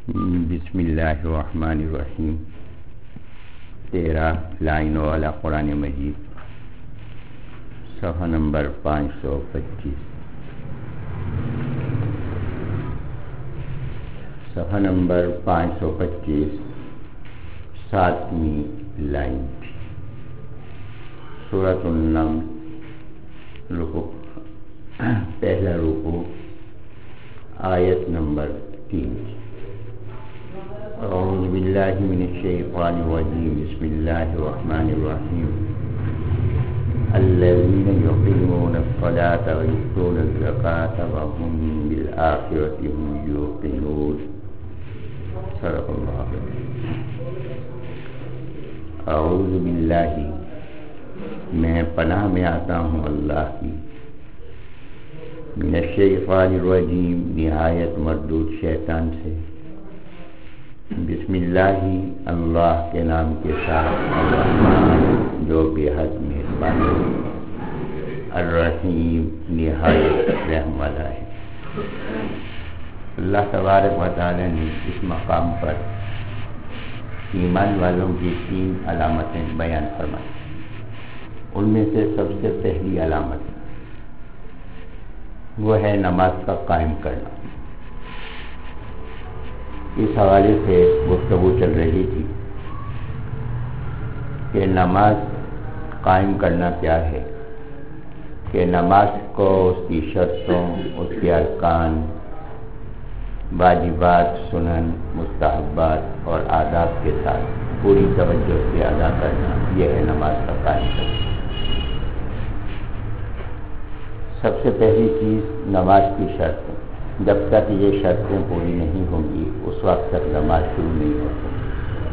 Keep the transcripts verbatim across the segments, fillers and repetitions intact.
بسم اللہ الرحمن الرحیم. تیرہ لائنوں والا قرآن مجید، صفحہ نمبر پانچ سو پچیس. صفحہ نمبر پانچ سو پچیس ساتویں لائن. سورۃ النمل، رکوع، پہلا رکوع، آیت نمبر تین. اعوذ باللہ من الشیطان الرجیم. بسم اللہ الرحمن الرحیم. الذین یقیمون الصلاة ویؤتون الزکاة وهم بالآخرة هم یوقنون. صدق اللہ. اعوذ باللہ، میں پناہ میں آتا ہوں اللہ کی، من الشیطان الرجیم، نہایت مردود شیطان سے. بسم اللہ، اللہ کے نام کے ساتھ، الرحمن جو بے حد مہربان ہے، الرحیم نہایت رحم والا ہے. اللہ تبارک و تعالی نے اس مقام پر ایمان والوں کی تین علامتیں بیان فرمائی. ان میں سے سب سے پہلی علامت وہ ہے نماز کا قائم کرنا. اس حوالے سے گفتگو چل رہی تھی کہ نماز قائم کرنا کیا ہے، کہ نماز کو اس کی شرطوں، اس کے ارکان، واجبات، سنن، مستحبات اور آداب کے ساتھ پوری توجہ سے ادا کرنا، یہ ہے نماز کا قائم کرنا. سب سے پہلی چیز نماز کی شرط. جب تک یہ شرطیں پوری نہیں ہوں گی اس وقت تک نماز شروع نہیں ہو سکتی.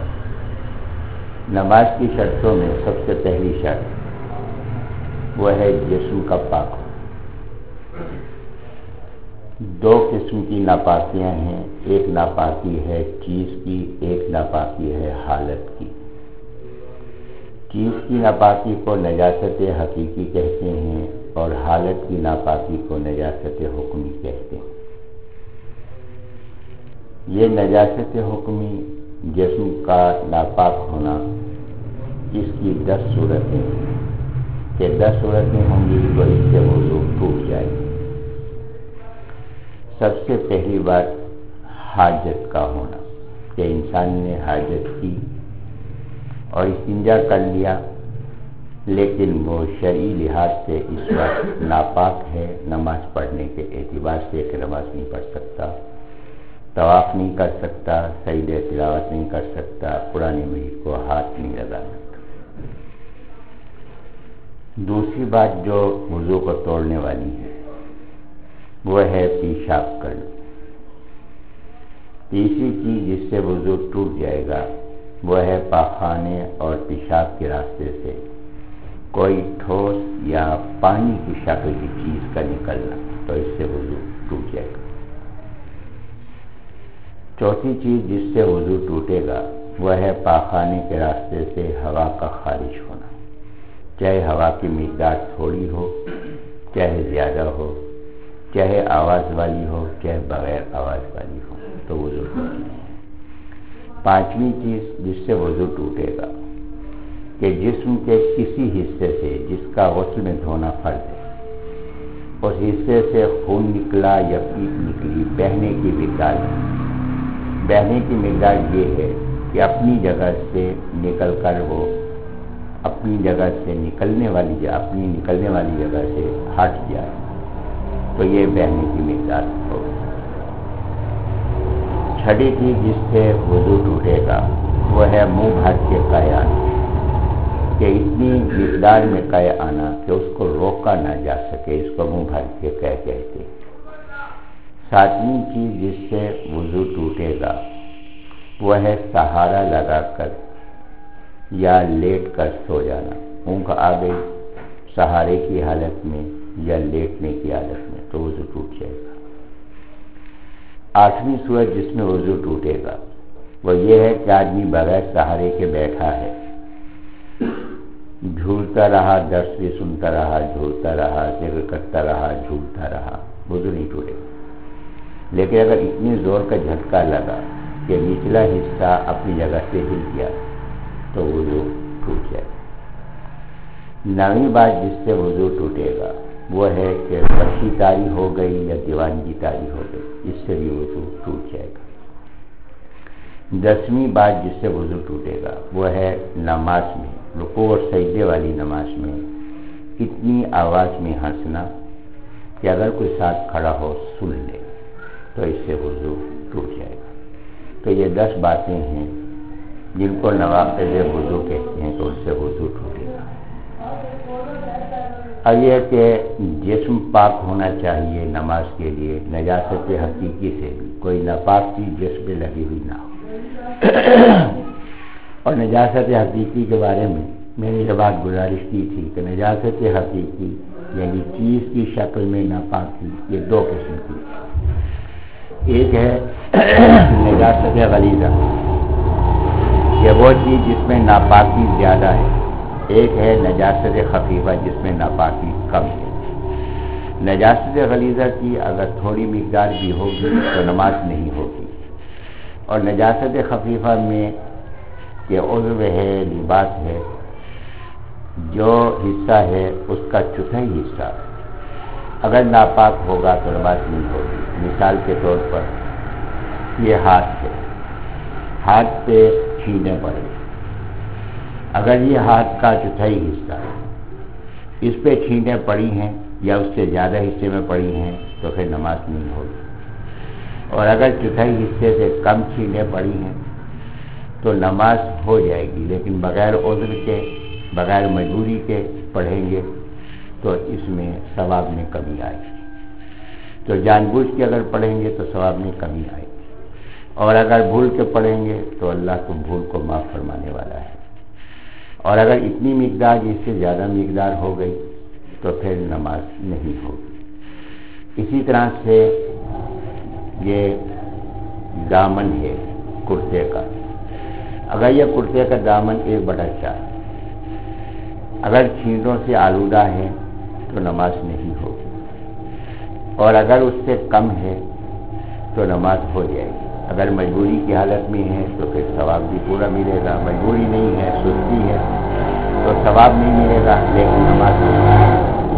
نماز کی شرطوں میں سب سے پہلی شرط وہ ہے جسم کا پاک ہو. دو قسم کی ناپاکیاں ہیں، ایک ناپاکی ہے چیز کی، ایک ناپاکی ہے حالت کی. چیز کی ناپاکی کو نجاست حقیقی کہتے ہیں اور حالت کی ناپاکی کو نجاست حکمی کہتے ہیں. یہ نجاست حکمی، جسم کا ناپاک ہونا، اس کی دس صورتیں ہیں کہ دس صورتیں ہوں گی تو اس سے وضو ٹوٹ جائے گی. سب سے پہلی بات حاجت کا ہونا، کہ انسان نے حاجت کی اور استنجا کر لیا، لیکن وہ شرعی لحاظ سے اس وقت ناپاک ہے. نماز پڑھنے کے اعتبار سے کہ نماز نہیں پڑھ سکتا، طواف نہیں کر سکتا، سجدہ تلاوت نہیں کر سکتا، قرآن مجید کو ہاتھ نہیں لگا سکتا. دوسری بات جو وضو کو توڑنے والی ہے وہ ہے پیشاب کرنا. تیسری چیز جس سے وضو ٹوٹ جائے گا وہ ہے پاخانے اور پیشاب کے راستے سے کوئی ٹھوس یا پانی کی شکل کی چیز کا نکلنا، تو اس سے وضو ٹوٹ جائے گا. چوتھی چیز جس سے وضو ٹوٹے گا وہ ہے پاخانے کے راستے سے ہوا کا خارج ہونا، چاہے ہوا کی مقدار تھوڑی ہو، چاہے زیادہ ہو، چاہے آواز والی ہو، چاہے بغیر آواز والی ہو، تو وضو ٹوٹے گا. پانچویں چیز جس سے وضو ٹوٹے گا کہ جسم کے کسی حصے سے جس کا غسل میں دھونا فرض ہے، اس حصے سے خون نکلا یا پیپ نکلی، بہنے کی مقدار ہے. بہنے کی مقدار یہ ہے کہ اپنی جگہ سے نکل کر وہ اپنی جگہ سے نکلنے والی اپنی نکلنے والی جگہ سے ہٹ جائے، تو یہ بہنے کی مقدار ہوگی. چھٹی چیز جس سے وضو ٹوٹے گا وہ ہے منہ بھر کے قے آنا، کہ اتنی مقدار میں قے آنا کہ اس کو روکا نہ جا سکے، اس کو منہ بھر کے قے کہتے ہیں. ساتویں چیز جس سے وضو ٹوٹے گا وہ ہے سہارا لگا کر یا لیٹ کر سو جانا. اونگ آ گئی سہارے کی حالت میں یا لیٹنے کی حالت میں تو وضو ٹوٹ جائے گا. آٹھویں صورت جس میں وضو ٹوٹے گا وہ یہ ہے کہ آدمی بغیر سہارے کے بیٹھا ہے، جھولتا رہا، درس بھی سنتا رہا، جھولتا رہا، ذکر کرتا رہا، جھولتا رہا، وضو نہیں ٹوٹے گا. لیکن اگر اتنی زور کا جھٹکا لگا کہ کہ نچلا حصہ اپنی جگہ سے ہل گیا تو وضو ٹوٹ جائے گا۔ نویں بات جس سے وضو ٹوٹے گا وہ ہے کہ بچی تاری ہو گئی یا دیوانگی تاری ہو گئی، اس سے بھی وضو ٹوٹ جائے گا۔ دسویں بات جس سے وضو ٹوٹے گا وہ ہے نماز میں، رکوع اور سجدے والی نماز میں اتنی آواز میں ہنسنا کہ اگر کوئی ساتھ کھڑا ہو سن لے تو اس سے وضو ٹوٹ جائے گا۔ تو یہ دس باتیں ہیں جن کو نواقض وضو کہتے ہیں، تو اس سے وضو ٹوٹے گا۔ اب یہ کہ جسم پاک ہونا چاہیے نماز کے لیے، نجاست حقیقی سے بھی، کوئی ناپاک چیز جسم پہ لگی ہوئی نہ ہو۔ اور نجاست حقیقی کے بارے میں میں نے یہ بات گزارش کی تھی کہ نجاست حقیقی یعنی چیز کی شکل میں ناپاکی یہ دو قسم کی، ایک ہے نجاست غلیظہ، یہ وہ چیز جس میں ناپاکی زیادہ ہے، ایک ہے نجاست خفیفہ جس میں ناپاکی کم ہے۔ نجاست غلیظہ کی اگر تھوڑی مقدار بھی ہوگی تو نماز نہیں ہوگی، اور نجاست خفیفہ میں کہ عضو ہے، لباس ہے، جو حصہ ہے اس کا چوتھائی حصہ اگر ناپاک ہوگا تو نماز نہیں ہوگی۔ مثال کے طور پر یہ ہاتھ ہے، ہاتھ پہ چھینیں پڑے، اگر یہ ہاتھ کا چوتھائی حصہ اس پہ چھینیں پڑی ہیں یا اس سے زیادہ حصے میں پڑی ہیں تو پھر نماز نہیں ہوگی، اور اگر چوتھائی حصے سے کم چھینیں پڑی ہیں تو نماز ہو جائے گی، لیکن بغیر عذر کے، بغیر مجبوری کے پڑھیں گے تو اس میں ثواب میں کمی آئے گی۔ تو جان بوجھ کے اگر پڑھیں گے تو ثواب میں کمی آئے گی، اور اگر بھول کے پڑھیں گے تو اللہ کو بھول کو معاف فرمانے والا ہے، اور اگر اتنی مقدار اس سے زیادہ مقدار ہو گئی تو پھر نماز نہیں ہوگی۔ اسی طرح سے یہ دامن ہے کرتے کا، اگر یہ کرتے کا دامن ایک بٹا چار اگر چھینٹوں سے آلودہ ہے تو نماز نہیں ہوگی، اور اگر اس سے کم ہے تو نماز ہو جائے گی۔ اگر مجبوری کی حالت میں ہے تو پھر ثواب بھی پورا ملے گا، مجبوری نہیں ہے، سستی ہے تو ثواب نہیں ملے گا لیکن نماز ہوگی۔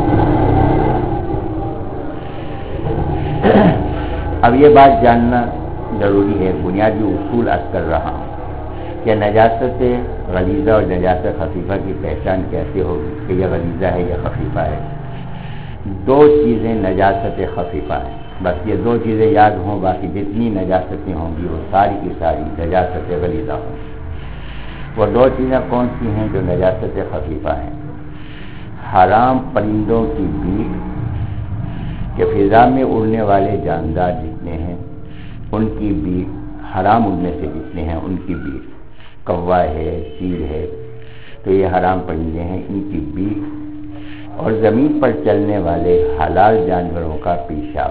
اب یہ بات جاننا ضروری ہے، بنیادی اصول عرض کر رہا ہوں کہ نجاست غلیظہ اور نجاست خفیفہ کی پہچان کیسے ہوگی کہ یہ غلیظہ ہے یا خفیفہ ہے۔ دو چیزیں نجاست خفیفہ ہیں، بس یہ دو چیزیں یاد ہوں، باقی جتنی نجاستیں ہوں گی وہ ساری کی ساری نجاست غلیظہ ہوں گی۔ وہ دو چیزیں کون سی ہیں جو نجاست خفیفہ ہیں؟ حرام پرندوں کی بیٹ، کہ فضا میں اڑنے والے جاندار جتنے ہیں ان کی بیٹ، حرام اڑنے سے جتنے ہیں ان کی بیٹ، کوا ہے، چیل ہے، تو یہ حرام پرندے ہیں، ان کی بیٹ، اور زمین پر چلنے والے حلال جانوروں کا پیشاب،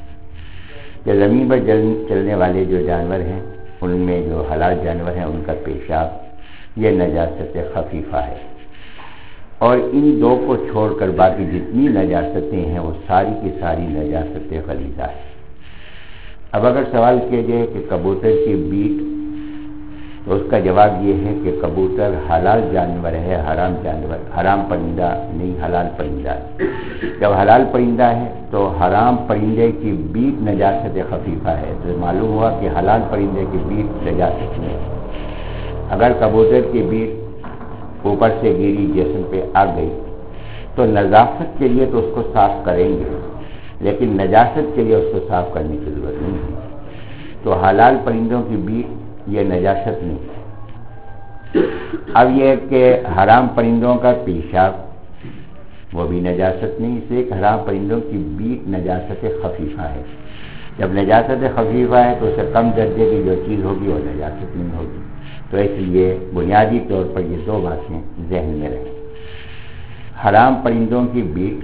کہ زمین پر چلنے والے جو جانور ہیں ان میں جو حلال جانور ہیں ان کا پیشاب یہ نجاست خفیفہ ہے۔ اور ان دو کو چھوڑ کر باقی جتنی نجاستیں ہیں وہ ساری کی ساری نجاست غلیظہ ہے۔ اب اگر سوال کیا جائے کہ کبوتر کی بیٹ، تو اس کا جواب یہ ہے کہ کبوتر حلال جانور ہے، حرام جانور، حرام پرندہ نہیں، حلال پرندہ ہے۔ جب حلال پرندہ ہے تو حرام پرندے کی بیٹ نجاست خفیفہ ہے، تو معلوم ہوا کہ حلال پرندے کی بیٹ نجاست نہیں ہے۔ اگر کبوتر کی بیٹ اوپر سے گری جسم پہ آ گئی تو نظافت کے لیے تو اس کو صاف کریں گے، لیکن نجاست کے لیے اس کو صاف کرنے کی ضرورت نہیں ہے۔ تو حلال پرندوں کی بیٹ یہ نجاست نہیں ہے۔ اب یہ کہ حرام پرندوں کا پیشاب وہ بھی نجاست نہیں، اس لیے کہ حرام پرندوں کی بیٹ نجاست خفیفہ ہے۔ جب نجاست خفیفہ ہے تو اس سے کم درجے کی جو چیز ہوگی وہ نجاست نہیں ہوگی۔ تو اس لیے بنیادی طور پر یہ دو باتیں ذہن میں رہیں۔ حرام پرندوں کی بیٹ،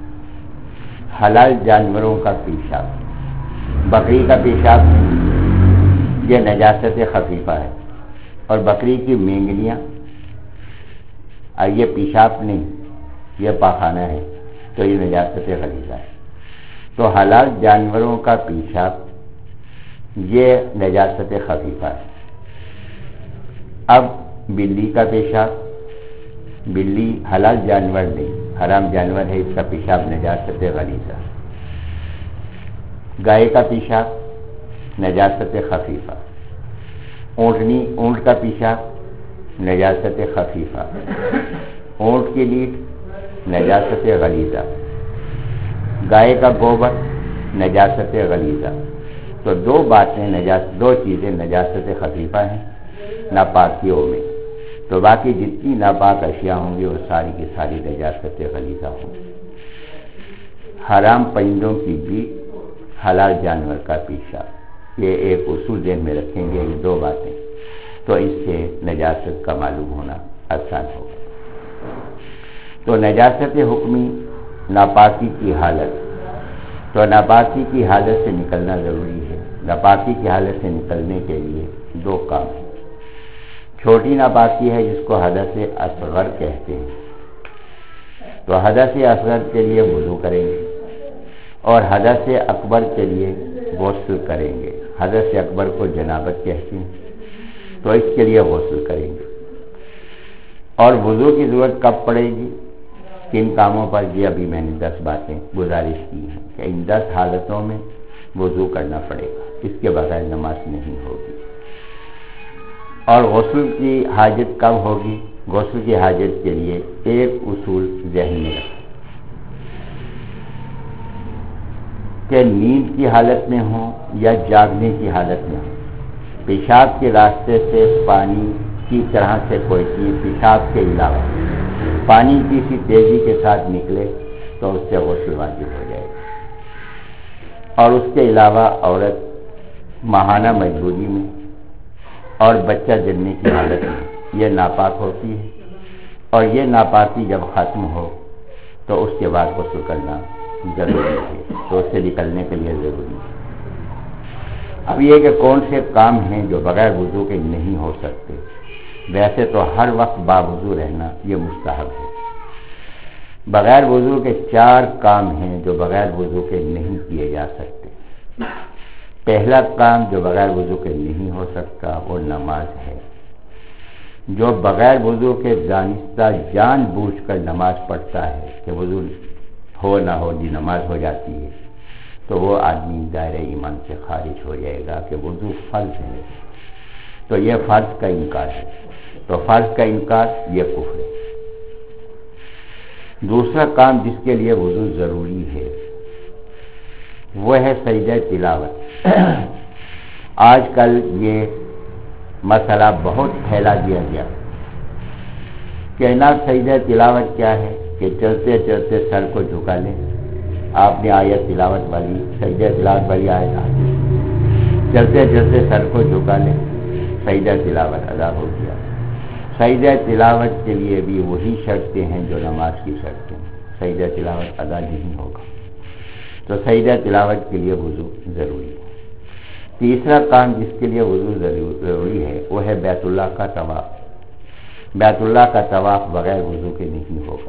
حلال جانوروں کا پیشاب، بکری کا پیشاب یہ نجاست خفیفہ ہے، اور بکری کی مینگنیاں اور یہ پیشاب نہیں، یہ پاخانہ ہے، تو یہ نجاست غلیظہ ہے۔ تو حلال جانوروں کا پیشاب یہ نجاست خفیفہ ہے۔ اب بلی کا پیشاب، بلی حلال جانور نہیں، حرام جانور ہے، اس کا پیشاب نجاست غلیظہ۔ گائے کا پیشاب نجاست خفیفہ، اونٹنی اونٹ کا پیشاب نجاست خفیفہ، اونٹ کی لیٹ نجاست غلیظہ، گائے کا گوبر نجاست غلیظہ۔ تو دو باتیں نجاست دو چیزیں نجاست خفیفہ ہیں ناپاکیوں میں، تو باقی جتنی ناپاک اشیاء ہوں گی وہ ساری کی ساری نجاست غلیظہ ہوں گی۔ حرام پرندوں کی بھی، حلال جانور کا پیشاب، یہ ایک اصول ذہن میں رکھیں گے، یہ دو باتیں، تو اس سے نجاست کا معلوم ہونا آسان ہوگا۔ تو نجاست حکمی ناپاکی کی حالت، تو ناپاکی کی حالت سے نکلنا ضروری ہے۔ ناپاکی کی حالت سے نکلنے کے لیے دو کام ہیں۔ چھوٹی ناپاکی ہے جس کو حدث اصغر کہتے ہیں، تو حدث اصغر کے لیے وضو کریں گے، اور حدث اکبر کے لیے غسل کریں گے۔ حدث اکبر کو جنابت کہتے ہیں، تو اس کے لیے غسل کریں گے۔ اور وضو کی ضرورت کب پڑے گی، کن کاموں پر؟ یہ ابھی میں نے دس باتیں گزارش کی ہیں کہ ان دس حالتوں میں وضو کرنا پڑے گا، اس کے بغیر نماز نہیں ہوگی۔ اور غسل کی حاجت کب ہوگی؟ غسل کی حاجت کے لیے ایک اصول ذہن میں رکھیں کہ نیند کی حالت میں ہوں یا جاگنے کی حالت میں ہوں، پیشاب کے راستے سے پانی کی طرح سے کوئی چیز پیشاب کے علاوہ پانی کی سی تیزی کے ساتھ نکلے تو اس سے غسل واجب ہو جائے گا۔ اور اس کے علاوہ عورت ماہانہ مجبوری میں اور بچہ جننے کی حالت میں یہ ناپاک ہوتی ہے، اور یہ ناپاکی جب ختم ہو تو اس کے بعد غسل کرنا ضروری ہے، تو اس سے نکلنے کے لیے ضروری ہے۔ اب یہ کہ کون سے کام ہیں جو بغیر وضو کے نہیں ہو سکتے؟ ویسے تو ہر وقت باوضو رہنا یہ مستحب ہے۔ بغیر وضو کے چار کام ہیں جو بغیر وضو کے نہیں کیے جا سکتے۔ پہلا کام جو بغیر وضو کے نہیں ہو سکتا وہ نماز ہے۔ جو بغیر وضو کے دانستہ جان بوجھ کر نماز پڑھتا ہے کہ وضو ہو نہ ہو جی نماز ہو جاتی ہے، تو وہ آدمی دائرہ ایمان سے خارج ہو جائے گا کہ وضو فرض ہے، تو یہ فرض کا انکار ہے، تو فرض کا انکار یہ کفر ہے۔ دوسرا کام جس کے لیے وضو ضروری ہے وہ ہے سجدہ تلاوت۔ آج کل یہ مسئلہ بہت پھیلا دیا گیا کہ نا سجدہ تلاوت کیا ہے کہ چلتے چلتے سر کو جھکا لیں۔ آپ نے آیت تلاوت والی سجدہ تلاوت والی آیت آتی، چلتے چلتے سر کو جھکا لیں، سجدہ تلاوت ادا ہو گیا۔ سجدہ تلاوت کے لیے بھی وہی شرطیں ہیں جو نماز کی شرطیں ہیں، سجدہ تلاوت ادا نہیں ہوگا، تو سجدہ تلاوت کے لیے وضو ضروری ہے۔ تیسرا کام جس کے لیے وضو ضروری ہے وہ ہے بیت اللہ کا طواف۔ بیت اللہ کا طواف بغیر وضو کے نہیں ہوگا۔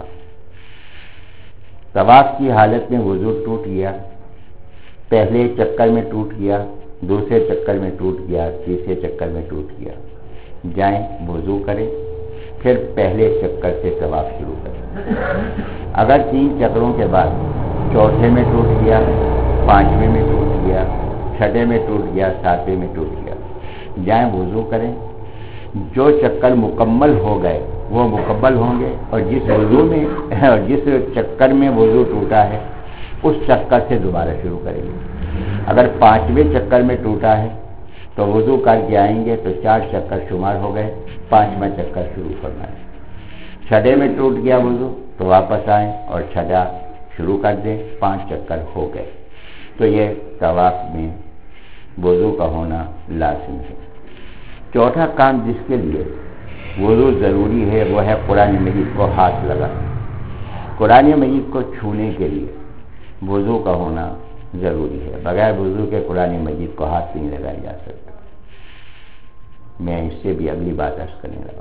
طواف کی حالت میں وضو ٹوٹ گیا، پہلے چکر میں ٹوٹ گیا، دوسرے چکر میں ٹوٹ گیا، تیسرے چکر میں ٹوٹ گیا، جائیں وضو کریں، پھر پہلے چکر سے طواف شروع کریں۔ اگر تین چکروں کے بعد چوتھے میں ٹوٹ گیا، پانچویں میں ٹوٹ گیا، چھٹے میں ٹوٹ گیا، ساتویں میں ٹوٹ گیا، جائیں وضو کریں۔ جو چکر مکمل ہو گئے وہ مکمل ہوں گے، اور جس وضو میں اور جس چکر میں وضو ٹوٹا ہے اس چکر سے دوبارہ شروع کریں گے۔ اگر پانچویں چکر میں ٹوٹا ہے تو وضو کر کے آئیں گے تو چار چکر شمار ہو گئے، پانچواں چکر شروع کرنا ہے۔ چھٹے میں ٹوٹ گیا وضو تو واپس آئیں اور چھٹا شروع کر دیں، پانچ چکر ہو گئے، تو یہ طواف میں وضو کا ہونا لازم ہے۔ چوتھا کام جس کے لیے وضو ضروری ہے وہ ہے قرآن مجید کو ہاتھ لگانا۔ قرآن مجید کو چھونے کے لیے وضو کا ہونا ضروری ہے، بغیر وضو کے قرآن مجید کو ہاتھ نہیں لگایا جا سکتا۔ میں اس سے بھی اگلی بات عرض کرنے لگا،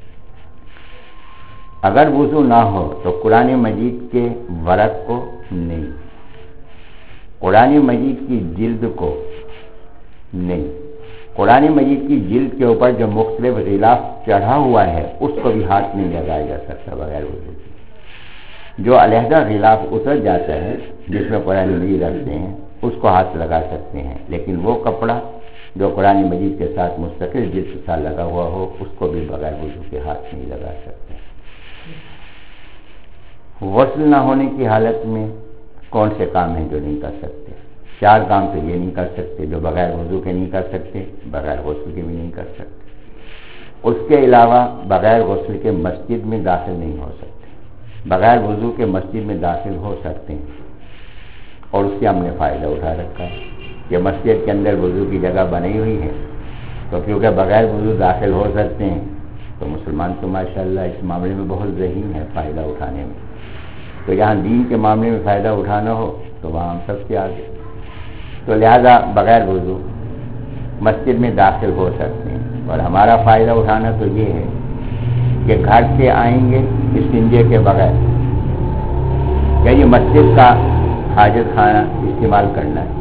اگر وضو نہ ہو تو قرآن مجید کے ورق کو نہیں، قرآن مجید کی جلد کو نہیں، قرآن مجید کی جلد کے اوپر جو مختلف غلاف چڑھا ہوا ہے اس کو بھی ہاتھ نہیں لگایا جا سکتا بغیر وضو کے۔ جو علیحدہ غلاف اتر جاتا ہے جس میں قرآن مجید رکھتے ہیں اس کو ہاتھ لگا سکتے ہیں، لیکن وہ کپڑا جو قرآن مجید کے ساتھ مستقل جلد کے ساتھ لگا ہوا ہو اس کو بھی بغیر وضو کے ہاتھ نہیں لگا سکتے۔ غسل نہ ہونے کی حالت میں کون سے کام ہیں جو نہیں کر سکتے؟ چار کام تو یہ نہیں کر سکتے جو بغیر وضو کے نہیں کر سکتے، بغیر غسل کے بھی نہیں کر سکتے۔ اس کے علاوہ بغیر غسل کے مسجد میں داخل نہیں ہو سکتے، بغیر وضو کے مسجد میں داخل ہو سکتے ہیں، اور اس سے ہم نے فائدہ اٹھا رکھا ہے کہ مسجد کے اندر وضو کی جگہ بنی ہوئی ہے، تو کیونکہ بغیر وضو داخل ہو سکتے ہیں تو مسلمان تو ماشاءاللہ اس معاملے میں بہت ذہین ہے فائدہ اٹھانے میں۔ تو یہاں دین کے معاملے میں فائدہ اٹھانا ہو تو وہاں ہم سب سے آگے، تو لہذا بغیر وضو مسجد میں داخل ہو سکتے ہیں۔ اور ہمارا فائدہ اٹھانا تو یہ ہے کہ گھر سے آئیں گے استنجے کے بغیر، کہ یہ مسجد کا حاجت خانہ استعمال کرنا ہے،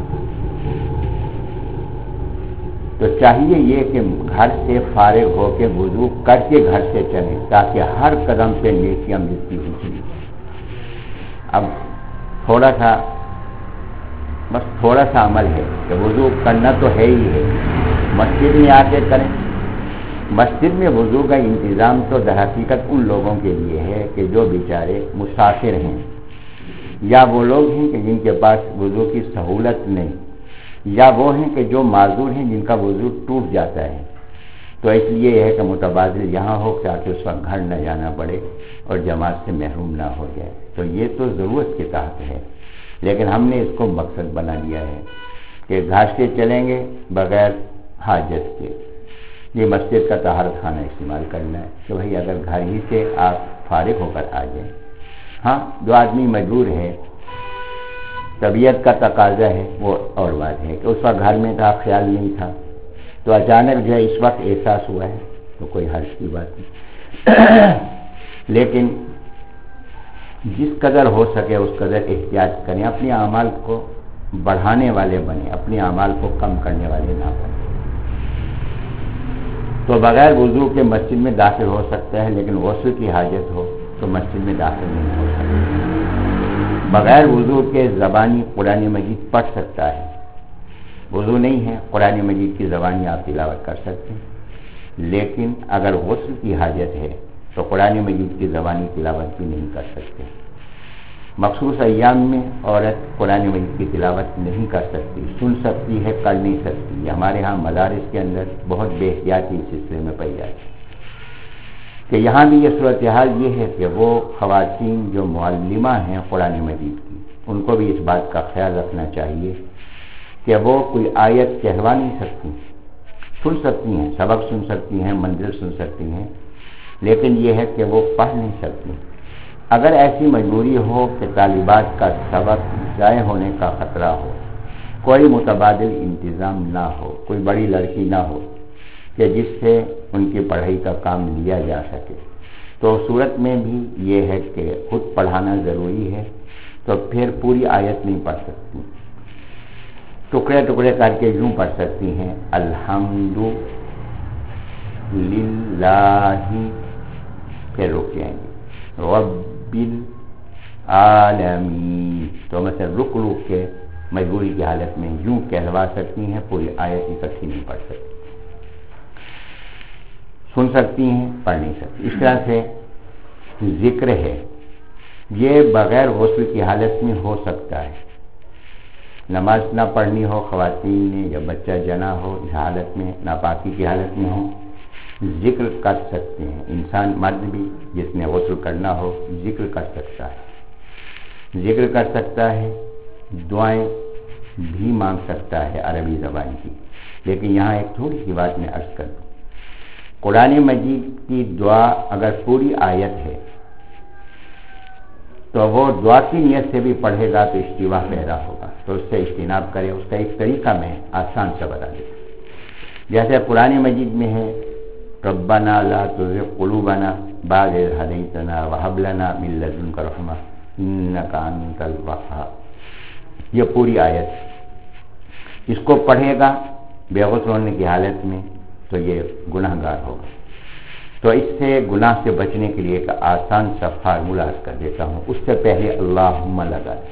تو چاہیے یہ کہ گھر سے فارغ ہو کے وضو کر کے گھر سے چلیں تاکہ ہر قدم سے نیکیاں ملتی ہوئی۔ اب تھوڑا سا بس تھوڑا سا عمل ہے کہ وضو کرنا تو ہے ہی ہے، مسجد میں آ کے کریں۔ مسجد میں وضو کا انتظام تو در حقیقت ان لوگوں کے لیے ہے کہ جو بیچارے مسافر ہیں، یا وہ لوگ ہیں کہ جن کے پاس وضو کی سہولت نہیں، یا وہ ہیں کہ جو معذور ہیں جن کا وضو ٹوٹ جاتا ہے، تو اس لیے یہ ہے کہ متبادل یہاں ہو تاکہ اس وقت گھر نہ جانا پڑے اور جماعت سے محروم نہ ہو جائے۔ تو یہ تو ضرورت کے تحت ہے، لیکن ہم نے اس کو مقصد بنا لیا ہے کہ گھر سے چلیں گے بغیر حاجت کے، یہ مسجد کا طہارت خانہ استعمال کرنا ہے کہ بھائی اگر گھر ہی سے آپ فارغ ہو کر آ جائیں۔ ہاں جو آدمی مجبور ہے، طبیعت کا تقاضا ہے، وہ اور بات ہے کہ اس وقت گھر میں تھا، خیال نہیں تھا، تو اچانک جو ہے اس وقت احساس ہوا ہے تو کوئی حرج کی بات نہیں، لیکن جس قدر ہو سکے اس قدر احتیاط کریں، اپنے اعمال کو بڑھانے والے بنیں، اپنے اعمال کو کم کرنے والے نہ بنیں۔ تو بغیر وضو کے مسجد میں داخل ہو سکتا ہے، لیکن غسل کی حاجت ہو تو مسجد میں داخل نہیں ہو سکتا۔ بغیر وضو کے زبانی قرآن مجید پڑھ سکتا ہے، وضو نہیں ہے قرآن مجید کی زبانی آپ تلاوت کر سکتے ہیں، لیکن اگر غسل کی حاجت ہے تو قرآن مجید کی زبانی تلاوت بھی نہیں کر سکتے۔ مخصوص ایام میں عورت قرآن مجید کی تلاوت نہیں کر سکتی، سن سکتی ہے، کر نہیں سکتی۔ ہمارے ہاں مدارس کے اندر بہت بے احتیاطی اس سلسلے میں پائی جاتی ہے کہ یہاں بھی یہ صورتحال یہ ہے کہ وہ خواتین جو معلمہ ہیں قرآن مجید کی، ان کو بھی اس بات کا خیال رکھنا چاہیے کہ وہ کوئی آیت کہلوا نہیں سکتی، سن سکتی ہیں، سبق سن سکتی ہیں، منزل سن سکتی ہیں، لیکن یہ ہے کہ وہ پڑھ نہیں سکتی۔ اگر ایسی مجبوری ہو کہ طالبات کا سبق ضائع ہونے کا خطرہ ہو، کوئی متبادل انتظام نہ ہو، کوئی بڑی لڑکی نہ ہو کہ جس سے ان کی پڑھائی کا کام لیا جا سکے، تو صورت میں بھی یہ ہے کہ خود پڑھانا ضروری ہے، تو پھر پوری آیت نہیں پڑھ سکتی، ٹکڑے ٹکڑے کر کے یوں پڑھ سکتی ہیں الحمد للہ، پھر رک جائیں گے رب العالمین، تو مثلا رک رک کے مجبوری کی حالت میں یوں کہلوا سکتی ہیں، پوری آیت اکٹھی نہیں پڑھ سکتی، سن سکتی ہیں، پڑھ نہیں سکتی۔ اس طرح سے ذکر ہے، یہ بغیر غسل کی حالت میں ہو سکتا ہے، نماز نہ پڑھنی ہو خواتین نے یا بچہ جنا ہو، اس حالت میں ناپاکی کی حالت میں ہو، ذکر کر سکتے ہیں۔ انسان مرد بھی جس نے غسل کرنا ہو ذکر کر سکتا ہے، ذکر کر سکتا ہے، دعائیں بھی مانگ سکتا ہے عربی زبان کی۔ لیکن یہاں ایک تھوڑی سی بات میں عرض کر دوں، قرآن مجید کی دعا اگر پوری آیت ہے تو وہ دعا کی نیت سے بھی پڑھے گا تو اشتباہ پیدا ہوگا، تو اس سے اجتناب کرے۔ اس کا ایک طریقہ میں آسان سے بتا دیتا ہوں، جیسے قرآن مجید میں ہے ربنا لا تزغ قلوبنا بعد إذ هديتنا وهب لنا من لدنك رحمة إنك أنت الوهاب، یہ پوری آیت اس کو پڑھے گا بے غسل ہونے کی حالت میں تو یہ گناہ گار ہوگا. تو اس سے گناہ سے بچنے کے لیے ایک آسان سا فارمولہ کر دیتا ہوں. اس سے پہلے اللہم لگا دیں.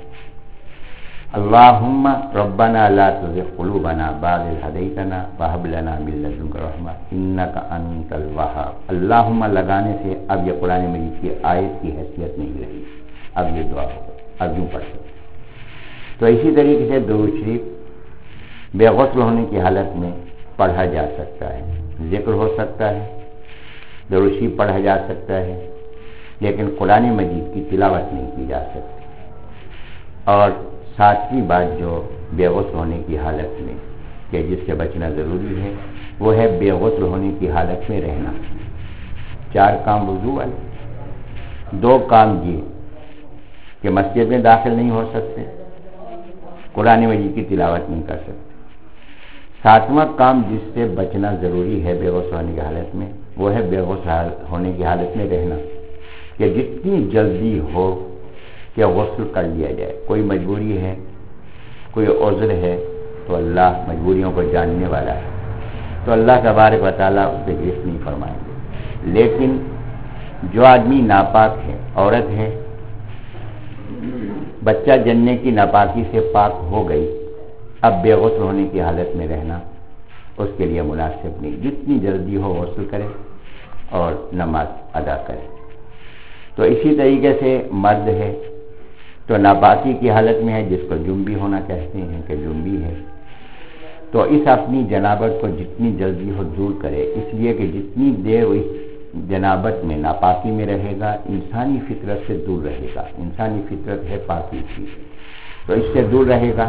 اللہم ربنا لا تزغ قلوبنا بعد اذ ہدیتنا وہب لنا من لدنک رحمہ انک انت الوہاب. اللہم لگانے سے اب یہ قرآن مجید کی آیت کی حیثیت نہیں رہی, اب یہ دعا ہوگا, اب یوں پڑھ سکتے. تو اسی طریقے سے درود شریف بے غسل ہونے کی حالت میں پڑھا جا سکتا ہے, ذکر ہو سکتا ہے, درود شریف پڑھا جا سکتا ہے, لیکن قرآن مجید کی تلاوت نہیں کی جا سکتی. اور ساتویں بات جو بے غسل ہونے کی حالت میں کہ جس سے بچنا ضروری ہے وہ ہے بے غسل ہونے کی حالت میں رہنا. چار کام وضو والے, دو کام یہ کہ مسجد میں داخل نہیں ہو سکتے, قرآن مجید کی تلاوت نہیں کر سکتے. ساتواں کام جس سے بچنا ضروری ہے بے غسل ہونے کی حالت میں وہ ہے بے غسل ہونے کی حالت میں رہنا, کہ جتنی جلدی ہو کہ غسل کر لیا جائے. کوئی مجبوری ہے, کوئی عذر ہے, تو اللہ مجبوریوں کو جاننے والا ہے, تو اللہ تبارک و تعالیٰ اس پہ گرفت نہیں فرمائیں گے. لیکن جو آدمی ناپاک ہے, عورت ہے, بچہ جننے کی ناپاکی سے پاک ہو گئی, اب بے غسل ہونے کی حالت میں رہنا اس کے لیے مناسب نہیں. جتنی جلدی ہو غسل کرے اور نماز ادا کرے. تو اسی طریقے سے مرد ہے تو ناپاکی کی حالت میں ہے, جس کو جنبی ہونا کہتے ہیں کہ جنبی ہے, تو اس اپنی جنابت کو جتنی جلدی ہو دور کرے, اس لیے کہ جتنی دیر اس جنابت میں ناپاکی میں رہے گا انسانی فطرت سے دور رہے گا. انسانی فطرت ہے پاکی کی, تو اس سے دور رہے گا.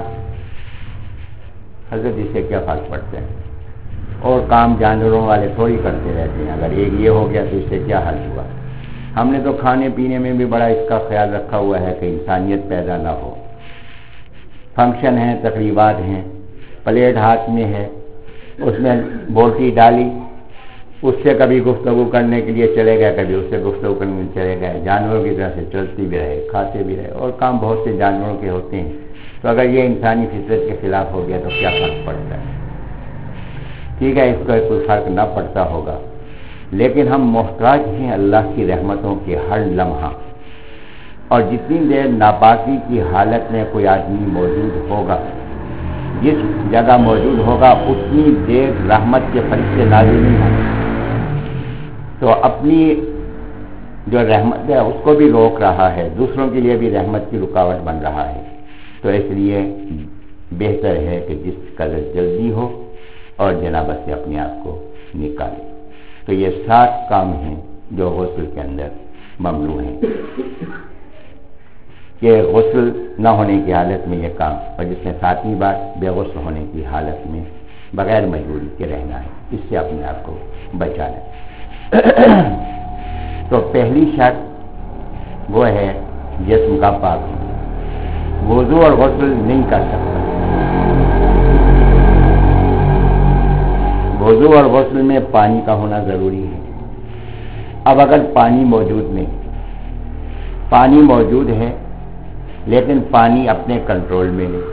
حضرت اس سے کیا فرق پڑتا ہے, اور کام جانوروں والے تھوڑی کرتے رہتے ہیں. اگر ایک یہ ہو گیا تو اس سے کیا حل ہوا. ہم نے تو کھانے پینے میں بھی بڑا اس کا خیال رکھا ہوا ہے کہ انسانیت پیدا نہ ہو. فنکشن ہیں, تقریبات ہیں, پلیٹ ہاتھ میں ہے, اس میں بولٹی ڈالی, اس سے کبھی گفتگو کرنے کے لیے چلے گئے, کبھی اس سے گفتگو کرنے کے لیے چلے گئے. جانوروں کی طرح سے چلتی بھی رہے, کھاتے بھی رہے, اور کام بہت سے جانوروں کے ہوتے ہیں. تو اگر یہ انسانی فطرت کے خلاف ہو گیا تو کیا فرق پڑتا ہے. ٹھیک ہے, اس کا کوئی فرق نہ پڑتا ہوگا, لیکن ہم محتاج ہیں اللہ کی رحمتوں کے ہر لمحہ. اور جتنی دیر ناپاکی کی حالت میں کوئی آدمی موجود ہوگا, جس جگہ موجود ہوگا, اتنی دیر رحمت کے فرشتے نازل نہیں ہوں گے. تو اپنی جو رحمت ہے اس کو بھی روک رہا ہے, دوسروں کے لیے بھی رحمت کی رکاوٹ بن رہا ہے. تو اس لیے بہتر ہے کہ جس قدر جلدی ہو اور جنابت سے اپنے آپ کو نکالے. تو یہ سات کام ہیں جو غسل کے اندر ممنوع ہیں, کہ غسل نہ ہونے کی حالت میں یہ کام, اور جس میں ساتویں بات بے غسل ہونے کی حالت میں بغیر مجبوری کے رہنا ہے, اس سے اپنے آپ کو بچانا ہے. تو پہلی شرط وہ ہے جسم کا پاک ہونا. وضو اور غسل نہیں کر سکتا. وضو اور غسل میں پانی کا ہونا ضروری ہے. اب اگر پانی موجود نہیں, پانی موجود ہے لیکن پانی اپنے کنٹرول میں نہیں,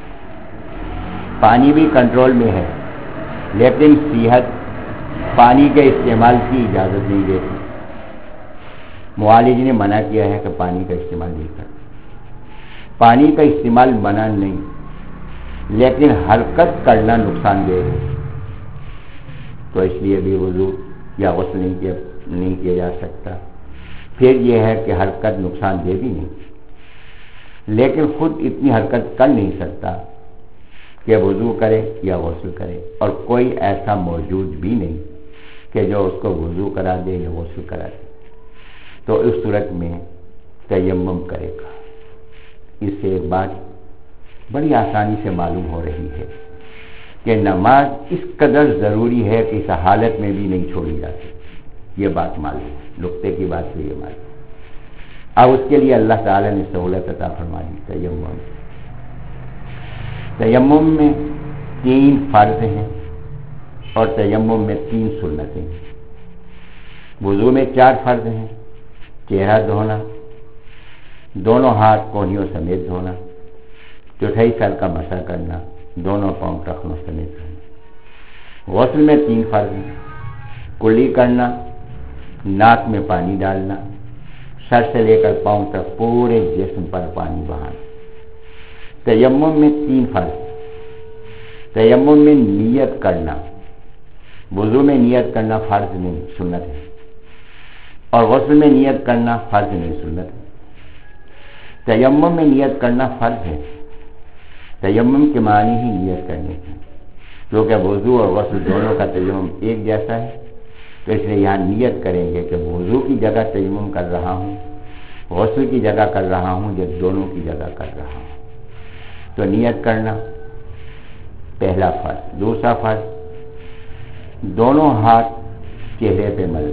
پانی بھی کنٹرول میں ہے لیکن صحت پانی کے استعمال کی اجازت نہیں دیتی. معالج نے منع کیا ہے کہ پانی کا استعمال نہیں کرنا. پانی کا استعمال منع نہیں, لیکن حرکت کرنا نقصان دہ ہے, تو اس لیے بھی وضو یا غسل نہیں کیا نہیں کیا جا سکتا. پھر یہ ہے کہ حرکت نقصان دہ بھی نہیں, لیکن خود اتنی حرکت کر نہیں سکتا کہ وضو کرے یا غسل کرے, اور کوئی ایسا موجود بھی نہیں کہ جو اس کو وضو کرا دے یا غسل کرا دے. تو اس صورت میں تیمم کرے گا. اس سے ایک بات بڑی آسانی سے معلوم ہو رہی ہے کہ نماز اس قدر ضروری ہے کہ اس حالت میں بھی نہیں چھوڑی جا سکتی. یہ بات معلوم ہے, نقطے کی بات تو یہ معلوم. اب اس کے لیے اللہ تعالی نے سہولت عطا فرما دی. تیمم تیمم میں تین فرض ہیں اور تیمم میں تین سنتیں ہیں. وضو میں چار فرض ہیں, چہرہ دھونا, دونوں ہاتھ کونیوں سمیت دھونا, چوتھائی سر کا مسح کرنا, دونوں پاؤں ٹخنوں سمیت دھونا. غسل میں تین فرض ہیں: کلی کرنا، ناک میں پانی ڈالنا، سر سے لے کر پاؤں تک پورے جسم پر پانی بہانا۔ تیمم میں تین فرض: تیمم میں نیت کرنا، وضو میں نیت کرنا فرض نہیں سنت ہے، اور غسل میں نیت کرنا فرض نہیں سنت ہے۔ تیمم میں نیت کرنا فرض ہے، تیمم کے معنی ہی نیت کرنے کی، کیونکہ وضو اور غسل دونوں کا تیمم ایک جیسا ہے، تو اس لیے یہاں نیت کریں گے کہ وضو کی جگہ تیمم کر رہا ہوں، غسل کی جگہ کر رہا ہوں، یا دونوں کی جگہ کر رہا ہوں۔ تو نیت کرنا پہلا فرض۔ دوسرا فرض، دونوں ہاتھ چہرے پہ ملنا،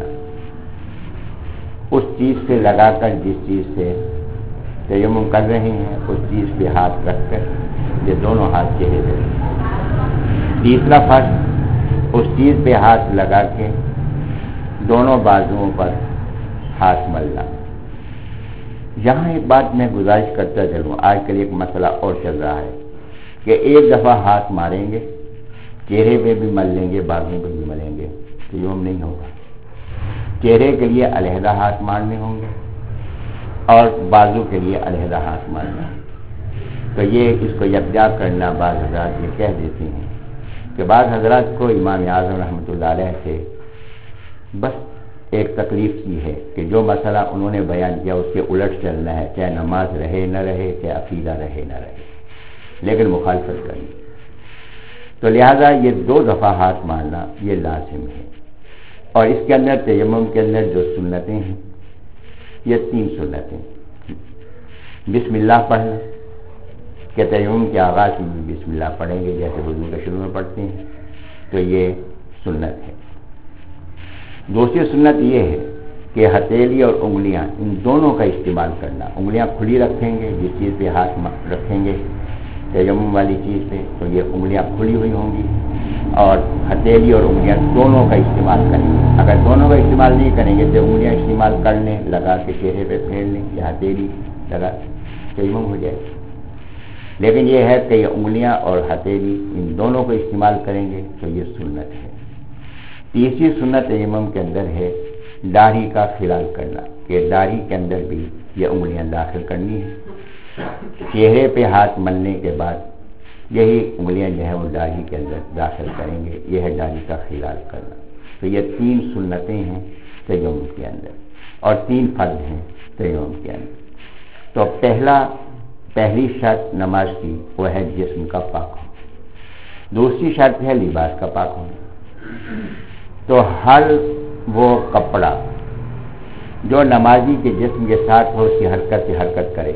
اس چیز سے لگا کر جس چیز سے تیمم کر رہے ہیں اس چیز پہ ہاتھ رکھ کر یہ دونوں ہاتھ چہرے پہ۔ تیسرا فرض، اس چیز پہ ہاتھ لگا کے دونوں بازوؤں پر ہاتھ ملنا۔ یہاں ایک بات میں گزارش کرتا چلوں، آج کل ایک مسئلہ اور چل رہا ہے کہ ایک دفعہ ہاتھ ماریں گے، چہرے پہ بھی مل لیں گے، بازو پہ بھی ملیں گے، تو یوں نہیں ہوگا۔ چہرے کے لیے علیحدہ ہاتھ مارنے ہوں گے اور بازو کے لیے علیحدہ ہاتھ مارنا۔ تو یہ اس کو یکجا کرنا بعض حضرات یہ کہہ دیتے ہیں کہ بعض حضرات کو امام اعظم رحمۃ اللہ علیہ سے بس ایک تکلیف کی ہے کہ جو مسئلہ انہوں نے بیان کیا اس کے الٹ چلنا ہے، چاہے نماز رہے نہ رہے، چاہے عقیدہ رہے نہ رہے، لیکن مخالفت کرنی۔ تو لہذا یہ دو دفعہ ہاتھ مارنا یہ لازم ہے، اور اس کے اندر تیمم کے اندر جو سنتیں ہیں یہ تین سنتیں: بسم اللہ پڑھنا، کہ تیمم کے آغاز میں بھی بسم اللہ پڑھیں گے جیسے وضو کے شروع میں پڑھتے ہیں، تو یہ سنت ہے۔ دوسری سنت یہ ہے کہ ہتھیلی اور انگلیاں ان دونوں کا استعمال کرنا، انگلیاں کھلی رکھیں گے، جس چیز پہ ہاتھ رکھیں گے تیمم والی چیز پہ تو یہ انگلیاں کھلی ہوئی ہوں گی، اور ہتھیلی اور انگلیاں دونوں کا استعمال کریں گے۔ اگر دونوں کا استعمال نہیں کریں گے تو انگلیاں استعمال کر لیں، لگا کے چہرے پہ پھیر لیں، یا ہتھیلی لگا تیمم ہو جائے۔ لیکن یہ ہے کہ یہ انگلیاں اور ہتھیلی ان دونوں کو استعمال کریں گے تو یہ سنت ہے۔ تیسری سنت تیمم کے اندر ہے داڑھی کا خلال کرنا، کہ داڑھی کے اندر بھی یہ انگلیاں داخل کرنی ہے۔ چہرے پہ ہاتھ ملنے کے بعد یہی انگلیاں جو ہے وہ داڑھی کے اندر داخل کریں گے، یہ ہے داڑھی کا خلال کرنا۔ تو یہ تین سنتیں ہیں تیمم کے اندر، اور تین فرض ہیں تیمم کے اندر۔ تو پہلا پہلی شرط نماز کی وہ ہے جسم کا پاک ہونا، دوسری شرط ہے لباس کا پاک ہونا۔ تو ہر وہ کپڑا جو نمازی کے جسم کے ساتھ ہو، اس کی حرکت سے حرکت کرے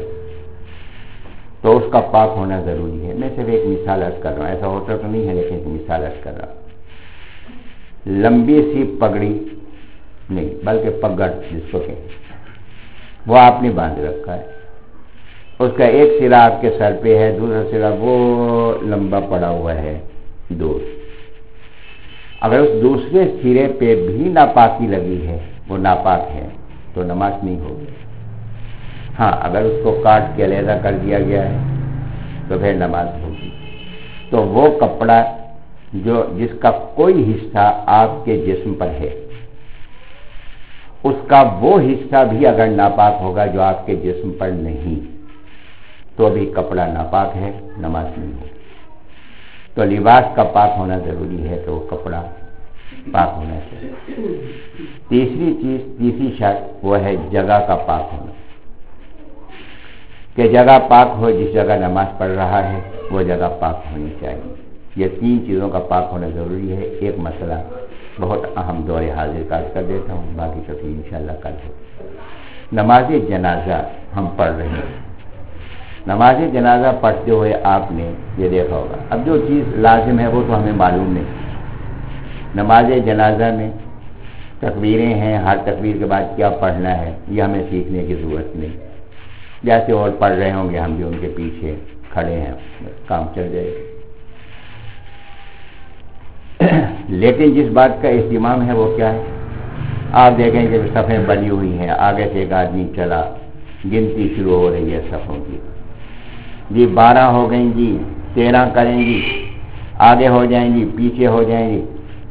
تو اس کا پاک ہونا ضروری ہے۔ میں صرف ایک مثال عرض کر رہا ہوں، ایسا ہوتا تو نہیں ہے لیکن ایک مثال عرض کر رہا ہوں۔ لمبی سی پگڑی نہیں بلکہ پگڑ جس کو کہیں، وہ آپ نے باندھ رکھا ہے، اس کا ایک سرا آپ کے سر پہ ہے، دوسرا سرا وہ لمبا پڑا ہوا ہے دور۔ اگر اس دوسرے سرے پہ بھی ناپاکی لگی ہے، وہ ناپاک ہے، تو نماز نہیں ہوگی۔ ہاں اگر اس کو کاٹ کے علیحدہ کر دیا گیا ہے تو پھر نماز ہوگی۔ تو وہ کپڑا جو جس کا کوئی حصہ آپ کے جسم پر ہے، اس کا وہ حصہ بھی اگر ناپاک ہوگا جو آپ کے جسم پر نہیں، تو بھی کپڑا ناپاک ہے، نماز نہیں ہوگی۔ تو لباس کا پاک ہونا ضروری ہے، تو وہ کپڑا پاک ہونا چاہیے۔ تیسری چیز تیسری شرط وہ ہے جگہ کا پاک ہونا، کہ جگہ پاک ہو، جس جگہ نماز پڑھ رہا ہے وہ جگہ پاک ہونی چاہیے۔ یہ تین چیزوں کا پاک ہونا ضروری ہے۔ ایک مسئلہ بہت اہم دور حاضر کا کر دیتا ہوں، باقی تو پھر انشاءاللہ کل ہو۔ نماز جنازہ ہم پڑھ رہے ہیں، نماز جنازہ پڑھتے ہوئے آپ نے یہ دیکھا ہوگا، اب جو چیز لازم ہے وہ تو ہمیں معلوم نہیں۔ نماز جنازہ میں تکبیریں ہیں، ہر تکبیر کے بعد کیا پڑھنا ہے یہ ہمیں سیکھنے کی ضرورت نہیں، جیسے اور پڑھ رہے ہوں گے ہم بھی ان کے پیچھے کھڑے ہیں، کام چل جائے گا۔ لیکن جس بات کا اہتمام ہے وہ کیا ہے، آپ دیکھیں کہ صفیں بنی ہوئی ہیں، آگے سے ایک آدمی چلا، گنتی شروع ہو رہی ہے صفوں کی، جی بارہ ہو گئیں، جی تیرہ کریں گی، آگے ہو جائیں گی، پیچھے ہو جائیں گی،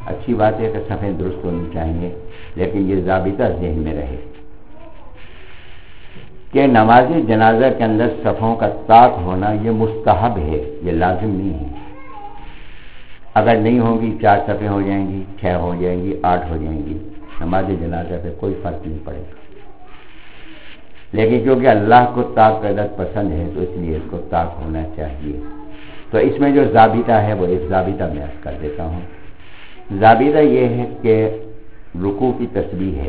اچھی بات ہے کہ صفیں درست ہونی چاہیے، لیکن یہ ضابطہ ذہن میں رہے کہ نماز جنازہ کے اندر صفوں کا طاق ہونا یہ مستحب ہے، یہ لازم نہیں ہے۔ اگر نہیں ہوگی چار صفیں ہو جائیں گی، چھ ہو جائیں گی، آٹھ ہو جائیں گی، نماز جنازہ پہ کوئی فرق نہیں پڑے گا، لیکن کیونکہ اللہ کو طاق عدد پسند ہے تو اس لیے اس کو طاق ہونا چاہیے۔ تو اس میں جو ضابطہ ہے وہ ایک ضابطہ میں عرض کر دیتا ہوں۔ ضابطہ یہ ہے کہ رکوع کی تسبیح ہے،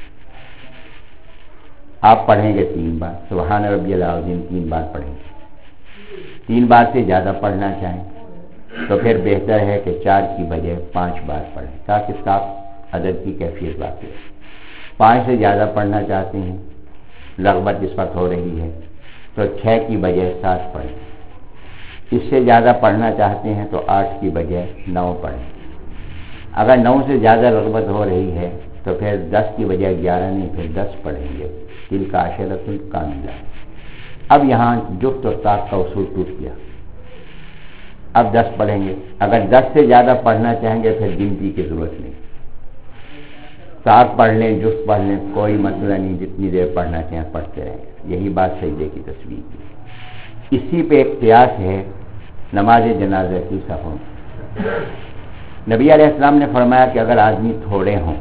آپ پڑھیں گے تین بار، سبحان ربی العظیم تین بار پڑھیں گے۔ تین بار سے زیادہ پڑھنا چاہیں تو پھر بہتر ہے کہ چار کی بجائے پانچ بار پڑھیں تاکہ طاق عدد کی کیفیت واقع ہے۔ پانچ سے زیادہ پڑھنا چاہتے ہیں، رغبت اس وقت ہو رہی ہے، تو چھ کی بجائے سات پڑھیں۔ اس سے زیادہ پڑھنا چاہتے ہیں تو آٹھ کی بجائے نو پڑھیں۔ اگر نو سے زیادہ رغبت ہو رہی ہے تو پھر دس کی بجائے گیارہ نہیں، پھر دس پڑھیں گے، تل کا عشرۃ کاملہ۔ اب یہاں جفت اور طاق کا اصول ٹوٹ گیا، اب دس پڑھیں گے۔ اگر دس سے زیادہ پڑھنا چاہیں گے پھر گنتی کی ضرورت نہیں، طاق پڑھ لیں، جفت پڑھ لیں، کوئی مسئلہ نہیں، جتنی دیر پڑھنا چاہیں پڑھتے رہیں گے۔ یہی بات سجدے کی تسبیح کی۔ اسی پہ ایک قیاس ہے نماز جنازہ کی صفوں۔ نبی علیہ السلام نے فرمایا کہ اگر آدمی تھوڑے ہوں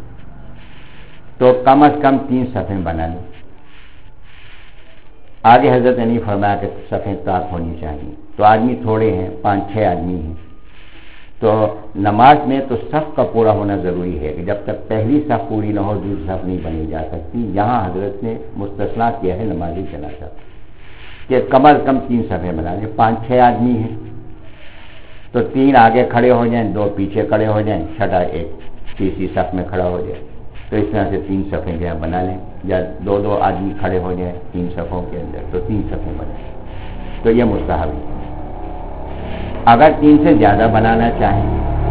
تو کم از کم تین صفیں بنا لیں۔ آگے حضرت نے نہیں فرمایا کہ صفیں طاق ہونی چاہیے، تو آدمی تھوڑے ہیں، پانچ چھ آدمی ہیں، تو نماز میں تو صف کا پورا ہونا ضروری ہے کہ جب تک پہلی صف پوری نہ ہو دوسری صف نہیں بنی جا سکتی۔ یہاں حضرت نے مستثنا کیا ہے نماز جنازہ کہ کم از کم تین صفیں بنا لیں۔ پانچ چھ آدمی ہیں تو تین آگے کھڑے ہو جائیں، دو پیچھے کھڑے ہو جائیں، چھٹا ایک تیسری صف میں کھڑا ہو جائے، تو اس طرح سے تین صفیں جو ہے بنا لیں، یا دو دو آدمی کھڑے ہو جائیں تین صفوں کے اندر تو تین صفیں بنیں، تو یہ مستحب ہے۔ اگر تین سے زیادہ بنانا چاہیں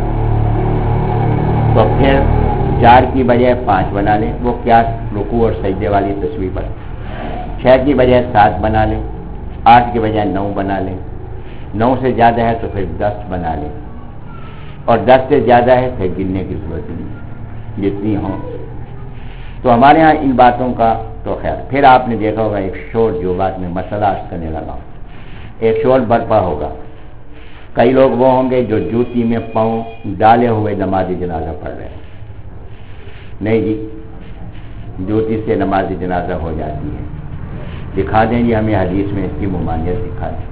تو پھر چار کی بجائے پانچ بنا لیں، وہ کیا رکوع اور سجدے والی تسبیح پر۔ چھ کی بجائے سات بنا لیں، آٹھ کی بجائے نو بنا لیں، نو سے زیادہ ہے تو پھر دس بنا لیں، اور دس سے زیادہ ہے پھر گننے کی ضرورت نہیں، جتنی ہوں۔ تو ہمارے ہاں ان باتوں کا تو خیر، پھر آپ نے دیکھا ہوگا ایک شور، جو بات میں مسئلہ عرض کرنے لگا ہوں، ایک شور برپا ہوگا۔ کئی لوگ وہ ہوں گے جو جوتی میں پاؤں ڈالے ہوئے نماز جنازہ پڑھ رہے ہیں۔ نہیں جی، جوتی سے نماز جنازہ ہو جاتی ہے، دکھا دیں جی ہمیں حدیث میں اس کی ممانعت دکھا دیں۔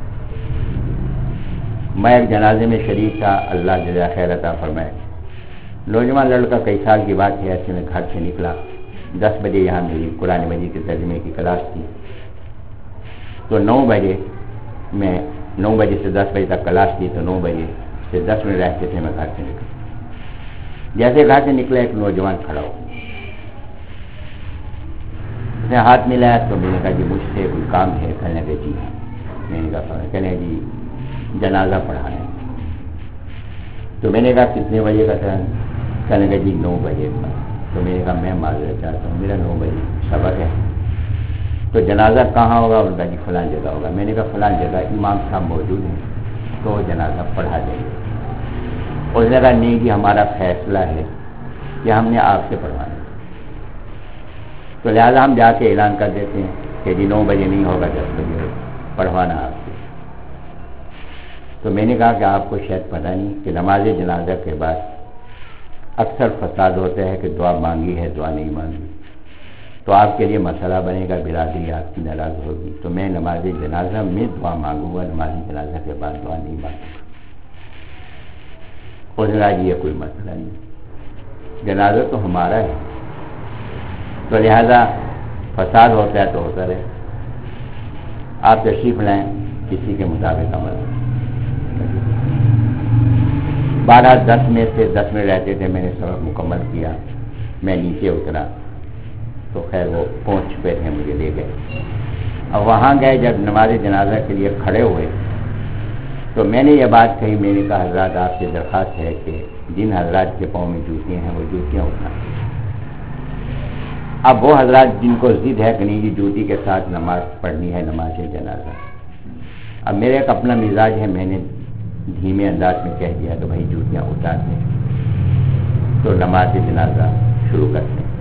میں ایک جنازے میں شریک تھا، اللہ جزا خیر عطا فرمائے، نوجوان لڑکا، کئی سال کی بات ہے، ایسے میں گھر سے نکلا، دس بجے یہاں میری قرآن مجید کے ترجمے کی کلاس تھی، تو نو بجے میں نو بجے سے دس بجے تک کلاس تھی، تو نو بجے سے دس منٹ رہتے تھے میں گھر سے نکلا۔ جیسے گھر سے نکلا ایک نوجوان کھڑا ہو، اس نے ہاتھ ملایا تو میں نے کہا جی مجھ سے کوئی کام ہے؟ کہنے لگے جی ہاں۔ میں نے کہا کہنے جی جنازہ پڑھانا ہے۔ تو میں نے کہا کتنے بجے کا تھا؟ کہنے لگے جی نو بجے کا۔ تو میں نے کہا میں معذرت چاہتا ہوں، میرا نو بجے سبق ہے، تو جنازہ کہاں ہوگا؟ انہوں نے کہا جی فلاں جگہ ہوگا۔ میں نے کہا فلاں جگہ امام صاحب موجود ہیں تو جنازہ پڑھا دیں گے۔ اس نے کہا نہیں جی ہمارا فیصلہ ہے کہ ہم نے آپ سے پڑھوانا ہے، تو لہٰذا ہم جا کے اعلان کر دیتے ہیں کہ جی نو بجے نہیں ہوگا، دس بجے ہوگا، پڑھوانا آپ سے۔ تو میں نے کہا کہ آپ کو شاید پتہ نہیں کہ نماز جنازہ کے بعد اکثر فساد ہوتا ہے کہ دعا مانگی ہے دعا نہیں مانگی، تو آپ کے لیے مسئلہ بنے گا، برادری آپ کی ناراض ہوگی، تو میں نماز جنازہ میں دعا مانگوں گا، نماز جنازہ کے بعد دعا نہیں مانگوں گا۔ اس نے کہا یہ کوئی مسئلہ نہیں، جنازہ تو ہمارا ہے، تو لہذا فساد ہوتا ہے تو ہوتا رہے، آپ تشریف لائیں، کسی کے مطابق عمل۔ بارہ دس میں سے دس میں رہتے تھے، میں نے سبق مکمل کیا، میں نیچے اترا تو خیر وہ پہنچ چکے تھے، مجھے لے گئے۔ اب وہاں گئے، جب نماز جنازہ کے لیے کھڑے ہوئے تو میں نے یہ بات کہی، میں نے کہا حضرات آپ سے درخواست ہے کہ جن حضرات کے پاؤں میں جوتیاں ہیں وہ جوتیاں اٹھائیں۔ اب وہ حضرات جن کو ضد ہے کہ نہیں جی جوتی کے ساتھ نماز پڑھنی ہے نماز جنازہ، اب میرے ایک اپنا مزاج ہے، میں نے دھیمے انداز میں کہہ دیا کہ بھائی جوتیاں اتار دیں، تو نماز جنازہ شروع کرتے ہیں۔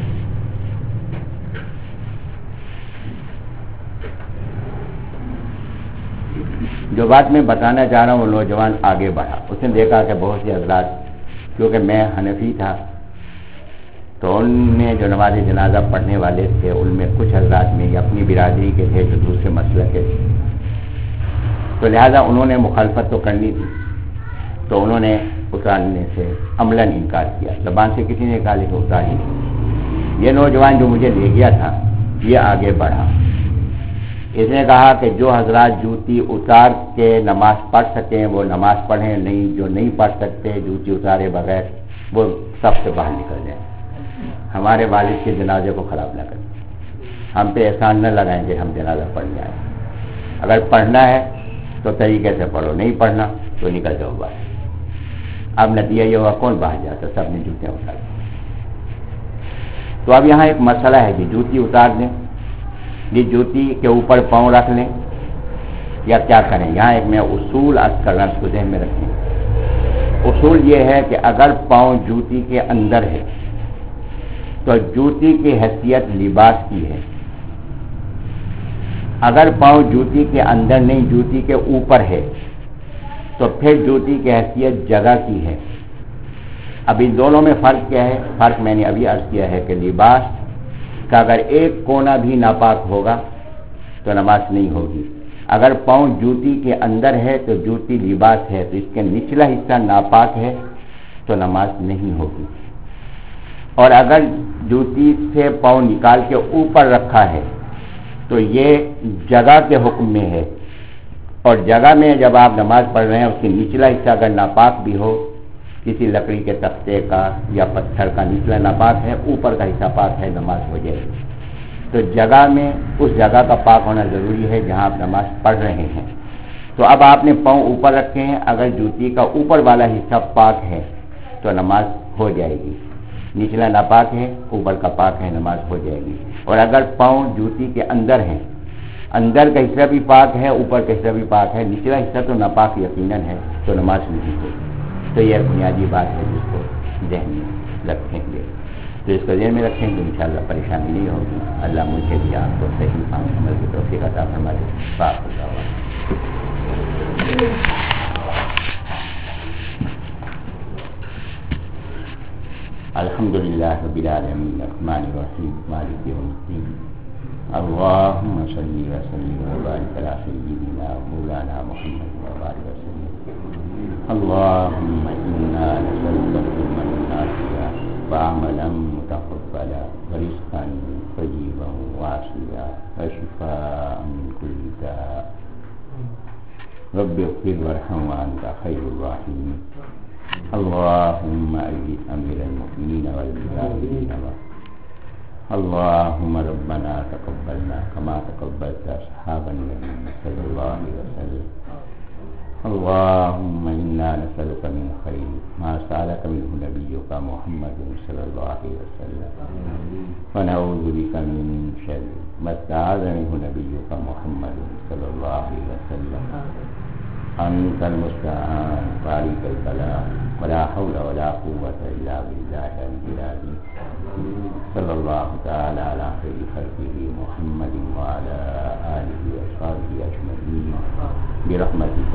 جو بات میں بتانا چاہ رہا ہوں وہ نوجوان آگے بڑھا، اس نے دیکھا کہ بہت سے حضرات، کیونکہ میں حنفی تھا تو ان میں جو نماز جنازہ پڑھنے والے تھے ان میں کچھ حضرات میں یہ اپنی برادری کے تھے جو دوسرے مسلک کے تھے، تو لہذا انہوں نے مخالفت تو کرنی تھی، تو انہوں نے اتارنے سے عملاً انکار کیا، زبان سے کسی نے کہا لیکن اتار ہی نہیں۔ یہ نوجوان جو مجھے لے گیا تھا یہ آگے بڑھا، اس نے کہا کہ جو حضرات جوتی اتار کے نماز پڑھ سکیں وہ نماز پڑھیں، نہیں جو نہیں پڑھ سکتے جوتی اتارے بغیر وہ سب سے باہر نکل جائیں، ہمارے والد کے جنازے کو خراب نہ کریں، ہم پہ احسان نہ لگائیں کہ ہم جنازہ پڑھنے آئے، اگر پڑھنا ہے تو طریقے سے پڑھو، نہیں پڑھنا تو نکل جاؤ باہر۔ اب نتیجہ یہ ہوا کون باہر جاتا، سب نے جوتیاں اتار دی۔ تو اب یہاں ایک مسئلہ ہے کہ جوتی اتار دیں، یہ جوتی کے اوپر پاؤں رکھ لیں یا کیا کریں۔ یہاں ایک میں اصول عرض کر رہا ہوں، اس کو ذہن میں رکھیں۔ اصول یہ ہے کہ اگر پاؤں جوتی کے اندر ہے تو جوتی کی حیثیت لباس کی ہے، اگر پاؤں جوتی کے اندر نہیں جوتی کے اوپر ہے تو پھر جوتی کی حیثیت جگہ کی ہے۔ اب ان دونوں میں فرق کیا ہے؟ فرق میں نے ابھی عرض کیا ہے کہ لباس کا اگر ایک کونا بھی ناپاک ہوگا تو نماز نہیں ہوگی، اگر پاؤں جوتی کے اندر ہے تو جوتی لباس ہے تو اس کے نچلا حصہ ناپاک ہے تو نماز نہیں ہوگی، اور اگر جوتی سے پاؤں نکال کے اوپر رکھا ہے تو یہ جگہ کے حکم میں ہے، اور جگہ میں جب آپ نماز پڑھ رہے ہیں اس کے نچلا حصہ اگر ناپاک بھی ہو، کسی لکڑی کے تختے کا یا پتھر کا نچلا ناپاک ہے، اوپر کا حصہ پاک ہے، نماز ہو جائے گی۔ تو جگہ میں اس جگہ کا پاک ہونا ضروری ہے جہاں آپ نماز پڑھ رہے ہیں۔ تو اب آپ نے پاؤں اوپر رکھے ہیں، اگر جوتی کا اوپر والا حصہ پاک ہے تو نماز ہو جائے گی، نچلا ناپاک ہے اوپر کا پاک ہے، نماز ہو جائے گی۔ اور اگر پاؤں جوتی کے اندر ہیں، اندر کا حصہ بھی پاک ہے اوپر کا حصہ بھی پاک ہے، نچلا حصہ تو ناپاک یقیناً ہے تو نماز نہیں ہوگی۔ تو یہ بنیادی بات ہے جس کو ذہن میں رکھیں گے، تو اس کو ذہن میں رکھیں گے انشاءاللہ پریشانی نہیں ہوگی۔ اللہ مجھے بھی آپ کو صحیح کام عمل کی توفیق عطا فرمائے۔ پاک اللہ الحمدللہ رب العالمین الرحمن الرحیم مالک یوم الدین اللہم صلی وسلم وبارک علی سیدنا مولانا محمد وبارک وسلم اللہم انا نسألک علما نافعا وعملا متقبلا ورزقا طیبا واسعا وشفاء من کل داء رب اغفر وارحم وانت خیر الراحمین اللهم أيد أمير المؤمنين والمجاهدين اللهم ربنا تقبلنا كما تقبلت أصحاب النبي صلى الله عليه وسلم اللهم إنا نسألك من خير ما سألك منه نبيك محمد صلى الله عليه وسلم ونعوذ بك من شر ما استعاذ منه نبيك محمد صلى الله عليه وسلم أنت المستعان وعليك البلاغ ولا حول ولا قوة إلا بالله العلي صلى الله تعالى على خير خلقه محمد وعلى آله وصحبه أجمعين برحمته